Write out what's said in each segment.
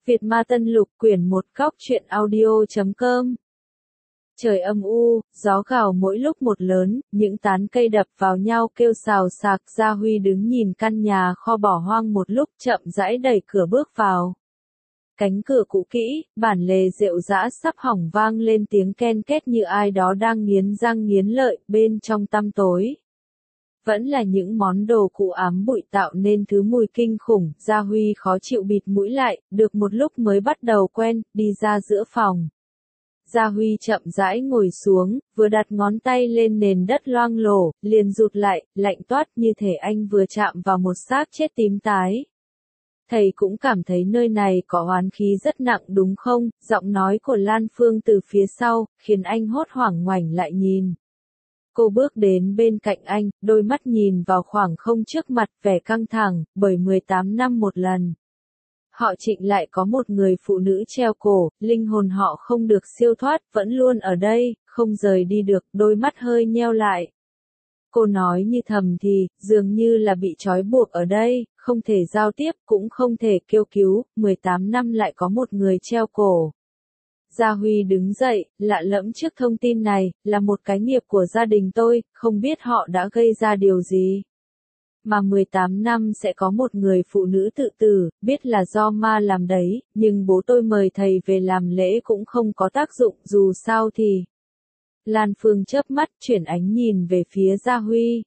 Việt Ma Tân Lục quyển 1 góc truyện audio.com. Trời âm u, gió gào mỗi lúc một lớn, những tán cây đập vào nhau kêu xào xạc. Gia Huy đứng nhìn căn nhà kho bỏ hoang một lúc, chậm rãi đẩy cửa bước vào. Cánh cửa cũ kỹ, bản lề rệu rã sắp hỏng vang lên tiếng ken két như ai đó đang nghiến răng nghiến lợi. Bên trong tăm tối vẫn là những món đồ cũ ám bụi tạo nên thứ mùi kinh khủng. Gia Huy khó chịu bịt mũi lại, được một lúc mới bắt đầu quen, đi ra giữa phòng. Gia Huy chậm rãi ngồi xuống, vừa đặt ngón tay lên nền đất loang lổ, liền rụt lại, lạnh toát như thể anh vừa chạm vào một xác chết tím tái. Thầy cũng cảm thấy nơi này có oán khí rất nặng đúng không? Giọng nói của Lan Phương từ phía sau, khiến anh hốt hoảng ngoảnh lại nhìn. Cô bước đến bên cạnh anh, đôi mắt nhìn vào khoảng không trước mặt, vẻ căng thẳng, bởi 18 năm một lần. Họ Trịnh lại có một người phụ nữ treo cổ, linh hồn họ không được siêu thoát, vẫn luôn ở đây, không rời đi được, đôi mắt hơi nheo lại. Cô nói như thầm thì, dường như là bị trói buộc ở đây, không thể giao tiếp, cũng không thể kêu cứu, 18 năm lại có một người treo cổ. Gia Huy đứng dậy, lạ lẫm trước thông tin này, là một cái nghiệp của gia đình tôi, không biết họ đã gây ra điều gì. Mà 18 năm sẽ có một người phụ nữ tự tử, biết là do ma làm đấy, nhưng bố tôi mời thầy về làm lễ cũng không có tác dụng, dù sao thì. Lan Phương chớp mắt, chuyển ánh nhìn về phía Gia Huy.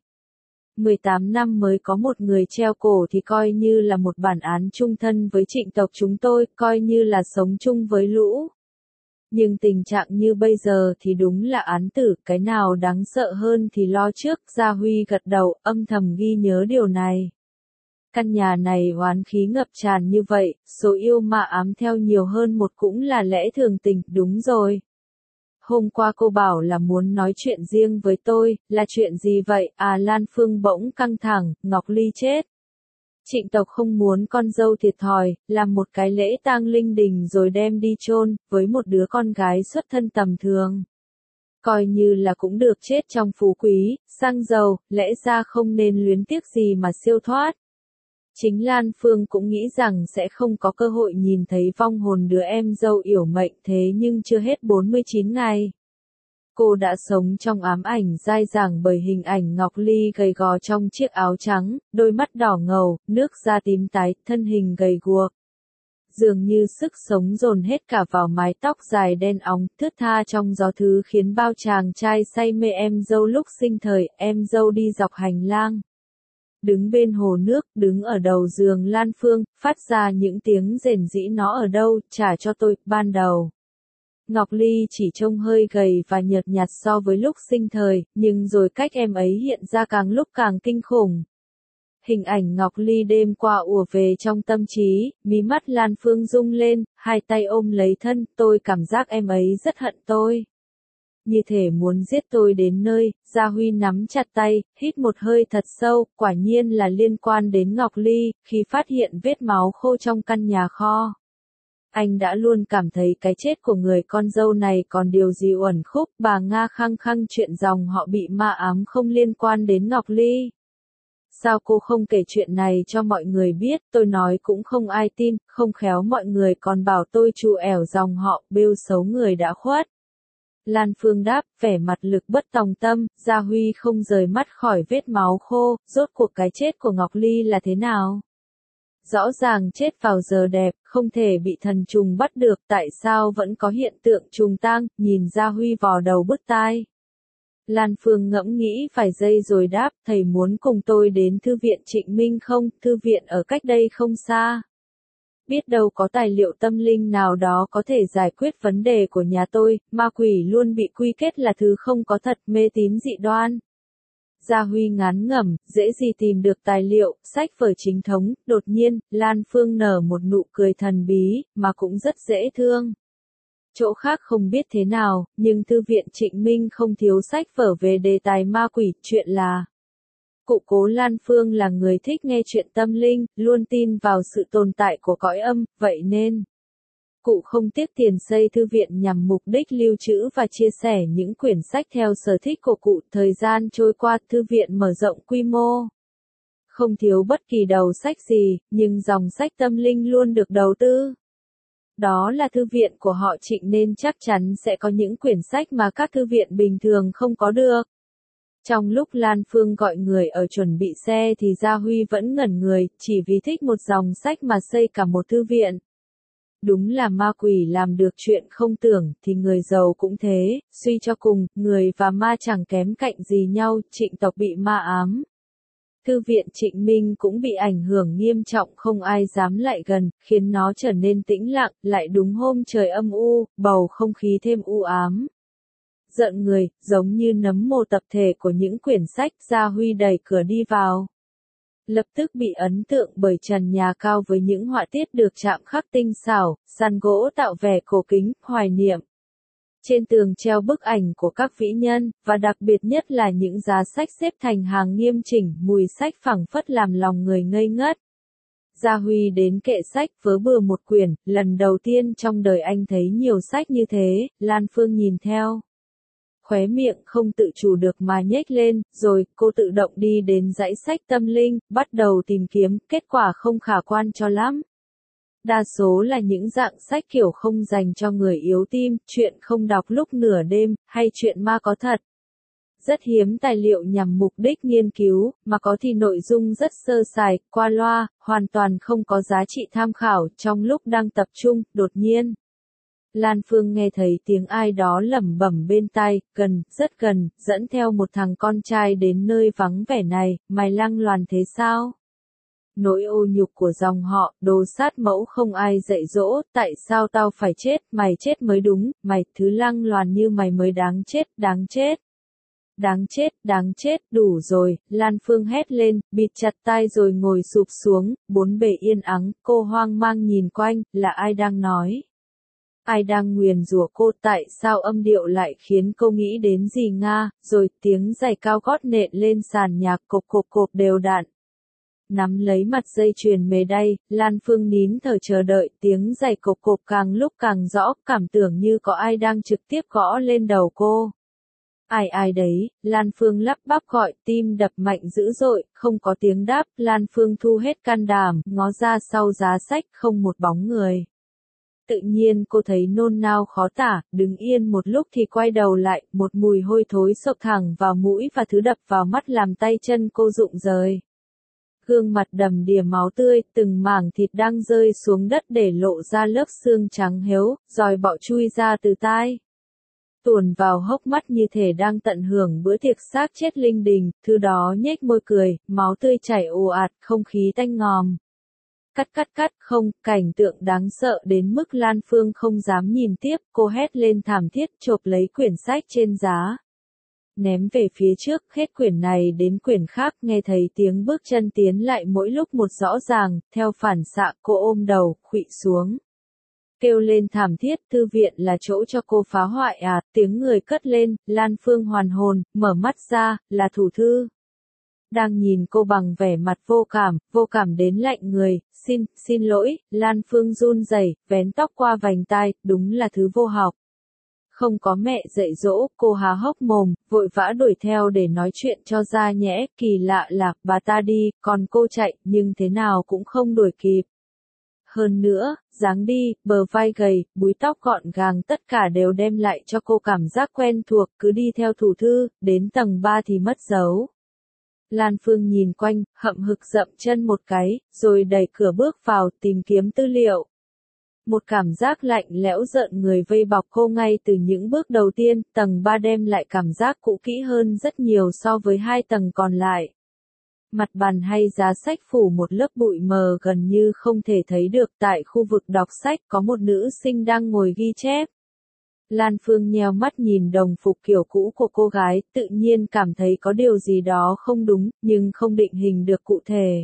18 năm mới có một người treo cổ thì coi như là một bản án chung thân với Trịnh tộc chúng tôi, coi như là sống chung với lũ. Nhưng tình trạng như bây giờ thì đúng là án tử, cái nào đáng sợ hơn thì lo trước. Gia Huy gật đầu, âm thầm ghi nhớ điều này. Căn nhà này oán khí ngập tràn như vậy, số yêu ma ám theo nhiều hơn một cũng là lẽ thường tình, đúng rồi. Hôm qua cô bảo là muốn nói chuyện riêng với tôi, là chuyện gì vậy? À, Lan Phương bỗng căng thẳng, Ngọc Ly chết. Trịnh tộc không muốn con dâu thiệt thòi, làm một cái lễ tang linh đình rồi đem đi chôn với một đứa con gái xuất thân tầm thường. Coi như là cũng được chết trong phú quý, xăng dầu, lẽ ra không nên luyến tiếc gì mà siêu thoát. Chính Lan Phương cũng nghĩ rằng sẽ không có cơ hội nhìn thấy vong hồn đứa em dâu yểu mệnh, thế nhưng chưa hết 49 ngày. Cô đã sống trong ám ảnh dai dẳng bởi hình ảnh Ngọc Ly gầy gò trong chiếc áo trắng, đôi mắt đỏ ngầu, nước da tím tái, thân hình gầy guộc. Dường như sức sống dồn hết cả vào mái tóc dài đen óng, thướt tha trong gió thứ khiến bao chàng trai say mê em dâu lúc sinh thời. Em dâu đi dọc hành lang. Đứng bên hồ nước, đứng ở đầu giường Lan Phương, phát ra những tiếng rền rĩ. Nó ở đâu, trả cho tôi, ban đầu. Ngọc Ly chỉ trông hơi gầy và nhợt nhạt so với lúc sinh thời, nhưng rồi cách em ấy hiện ra càng lúc càng kinh khủng. Hình ảnh Ngọc Ly đêm qua ùa về trong tâm trí, mí mắt Lan Phương rung lên, hai tay ôm lấy thân, tôi cảm giác em ấy rất hận tôi. Như thể muốn giết tôi đến nơi. Gia Huy nắm chặt tay, hít một hơi thật sâu, quả nhiên là liên quan đến Ngọc Ly, khi phát hiện vết máu khô trong căn nhà kho. Anh đã luôn cảm thấy cái chết của người con dâu này còn điều gì uẩn khúc. Bà Nga khăng khăng chuyện dòng họ bị ma ám không liên quan đến Ngọc Ly. Sao cô không kể chuyện này cho mọi người biết? Tôi nói cũng không ai tin, không khéo mọi người còn bảo tôi trù ẻo dòng họ, bêu xấu người đã khuất. Lan Phương đáp, vẻ mặt lực bất tòng tâm. Gia Huy không rời mắt khỏi vết máu khô, rốt cuộc cái chết của Ngọc Ly là thế nào? Rõ ràng chết vào giờ đẹp, không thể bị thần trùng bắt được, tại sao vẫn có hiện tượng trùng tang? Nhìn Gia Huy vò đầu bứt tai. Lan Phương ngẫm nghĩ vài giây rồi đáp, thầy muốn cùng tôi đến thư viện Trịnh Minh không? Thư viện ở cách đây không xa. Biết đâu có tài liệu tâm linh nào đó có thể giải quyết vấn đề của nhà tôi. Ma quỷ luôn bị quy kết là thứ không có thật, mê tín dị đoan. Gia Huy ngán ngẩm, dễ gì tìm được tài liệu, sách vở chính thống. Đột nhiên, Lan Phương nở một nụ cười thần bí, mà cũng rất dễ thương. Chỗ khác không biết thế nào, nhưng thư viện Trịnh Minh không thiếu sách vở về đề tài ma quỷ. Chuyện là, cụ cố Lan Phương là người thích nghe chuyện tâm linh, luôn tin vào sự tồn tại của cõi âm, vậy nên cụ không tiếc tiền xây thư viện nhằm mục đích lưu trữ và chia sẻ những quyển sách theo sở thích của cụ. Thời gian trôi qua, thư viện mở rộng quy mô. Không thiếu bất kỳ đầu sách gì, nhưng dòng sách tâm linh luôn được đầu tư. Đó là thư viện của họ Trịnh nên chắc chắn sẽ có những quyển sách mà các thư viện bình thường không có được. Trong lúc Lan Phương gọi người ở chuẩn bị xe thì Gia Huy vẫn ngẩn người, chỉ vì thích một dòng sách mà xây cả một thư viện. Đúng là ma quỷ làm được chuyện không tưởng, thì người giàu cũng thế, suy cho cùng, người và ma chẳng kém cạnh gì nhau, Trịnh tộc bị ma ám. Thư viện Trịnh Minh cũng bị ảnh hưởng nghiêm trọng, không ai dám lại gần, khiến nó trở nên tĩnh lặng, lại đúng hôm trời âm u, bầu không khí thêm u ám. Giận người, giống như nấm mồ tập thể của những quyển sách, Gia Huy đẩy cửa đi vào. Lập tức bị ấn tượng bởi trần nhà cao với những họa tiết được chạm khắc tinh xảo, sàn gỗ tạo vẻ cổ kính, hoài niệm. Trên tường treo bức ảnh của các vĩ nhân, và đặc biệt nhất là những giá sách xếp thành hàng nghiêm chỉnh, mùi sách phảng phất làm lòng người ngây ngất. Gia Huy đến kệ sách vớ bừa một quyển, lần đầu tiên trong đời anh thấy nhiều sách như thế, Lan Phương nhìn theo. Khóe miệng không tự chủ được mà nhếch lên, rồi cô tự động đi đến dãy sách tâm linh, bắt đầu tìm kiếm, kết quả không khả quan cho lắm. Đa số là những dạng sách kiểu không dành cho người yếu tim, chuyện không đọc lúc nửa đêm, hay chuyện ma có thật. Rất hiếm tài liệu nhằm mục đích nghiên cứu, mà có thì nội dung rất sơ sài, qua loa, hoàn toàn không có giá trị tham khảo. Trong lúc đang tập trung, đột nhiên Lan Phương nghe thấy tiếng ai đó lẩm bẩm bên tai, gần, rất gần, dẫn theo một thằng con trai đến nơi vắng vẻ này, mày lăng loàn thế sao? Nỗi ô nhục của dòng họ, đồ sát mẫu không ai dạy dỗ, tại sao tao phải chết, mày chết mới đúng, mày, thứ lăng loàn như mày mới đáng chết, đáng chết. Đáng chết, đủ rồi, Lan Phương hét lên, bịt chặt tai rồi ngồi sụp xuống, bốn bề yên ắng, cô hoang mang nhìn quanh, là ai đang nói? Ai đang nguyền rủa cô, tại sao âm điệu lại khiến cô nghĩ đến gì Nga, rồi tiếng giày cao gót nện lên sàn nhạc cộp cộp cộp đều đặn. Nắm lấy mặt dây chuyền mề đay, Lan Phương nín thở chờ đợi, tiếng giày cộp cộp càng lúc càng rõ, cảm tưởng như có ai đang trực tiếp gõ lên đầu cô. Ai đấy, Lan Phương lắp bắp gọi, tim đập mạnh dữ dội, không có tiếng đáp, Lan Phương thu hết can đảm, ngó ra sau giá sách, không một bóng người. Tự nhiên cô thấy nôn nao khó tả, đứng yên một lúc thì quay đầu lại, một mùi hôi thối xộc thẳng vào mũi và thứ đập vào mắt làm tay chân cô rụng rời. Gương mặt đầm đìa máu tươi, từng mảng thịt đang rơi xuống đất để lộ ra lớp xương trắng héo, rồi bọ chui ra từ tai. Tuồn vào hốc mắt như thể đang tận hưởng bữa tiệc xác chết linh đình, thứ đó nhếch môi cười, máu tươi chảy ồ ạt, không khí tanh ngòm. Cắt, không, cảnh tượng đáng sợ đến mức Lan Phương không dám nhìn tiếp, cô hét lên thảm thiết chộp lấy quyển sách trên giá. Ném về phía trước, hết quyển này đến quyển khác, nghe thấy tiếng bước chân tiến lại mỗi lúc một rõ ràng, theo phản xạ cô ôm đầu, khuỵu xuống. Kêu lên thảm thiết, thư viện là chỗ cho cô phá hoại à, tiếng người cất lên, Lan Phương hoàn hồn, mở mắt ra, là thủ thư. Đang nhìn cô bằng vẻ mặt vô cảm đến lạnh người, xin lỗi, Lan Phương run rẩy, vén tóc qua vành tai, đúng là thứ vô học. Không có mẹ dạy dỗ, cô há hốc mồm, vội vã đuổi theo để nói chuyện cho ra nhẽ, kỳ lạ là, bà ta đi, còn cô chạy, nhưng thế nào cũng không đuổi kịp. Hơn nữa, dáng đi, bờ vai gầy, búi tóc gọn gàng tất cả đều đem lại cho cô cảm giác quen thuộc, cứ đi theo thủ thư, đến tầng 3 thì mất dấu. Lan Phương nhìn quanh, hậm hực dậm chân một cái, rồi đẩy cửa bước vào, tìm kiếm tư liệu. Một cảm giác lạnh lẽo rợn người vây bọc cô ngay từ những bước đầu tiên, tầng 3 đem lại cảm giác cũ kỹ hơn rất nhiều so với hai tầng còn lại. Mặt bàn hay giá sách phủ một lớp bụi mờ gần như không thể thấy được, tại khu vực đọc sách có một nữ sinh đang ngồi ghi chép. Lan Phương nheo mắt nhìn đồng phục kiểu cũ của cô gái, tự nhiên cảm thấy có điều gì đó không đúng, nhưng không định hình được cụ thể.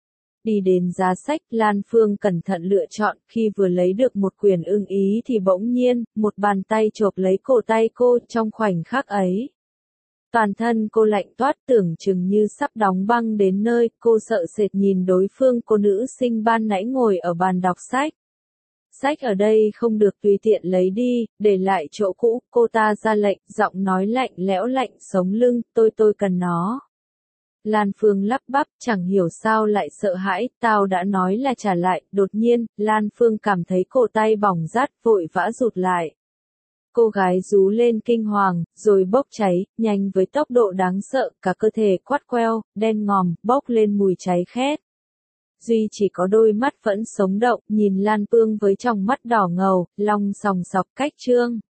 Đi đến giá sách, Lan Phương cẩn thận lựa chọn, khi vừa lấy được một quyển ưng ý thì bỗng nhiên, một bàn tay chộp lấy cổ tay cô, trong khoảnh khắc ấy. Toàn thân cô lạnh toát, tưởng chừng như sắp đóng băng đến nơi, cô sợ sệt nhìn đối phương, cô nữ sinh ban nãy ngồi ở bàn đọc sách. Sách ở đây không được tùy tiện lấy đi, để lại chỗ cũ, cô ta ra lệnh, giọng nói lạnh lẽo lạnh sống lưng, tôi cần nó. Lan Phương lắp bắp, chẳng hiểu sao lại sợ hãi, tao đã nói là trả lại, đột nhiên, Lan Phương cảm thấy cổ tay bỏng rát, vội vã rụt lại. Cô gái rú lên kinh hoàng, rồi bốc cháy, nhanh với tốc độ đáng sợ, cả cơ thể quắt queo, đen ngòm, bốc lên mùi cháy khét. Duy chỉ có đôi mắt vẫn sống động, nhìn Lan Phương với tròng mắt đỏ ngầu, long sòng sọc cách trương.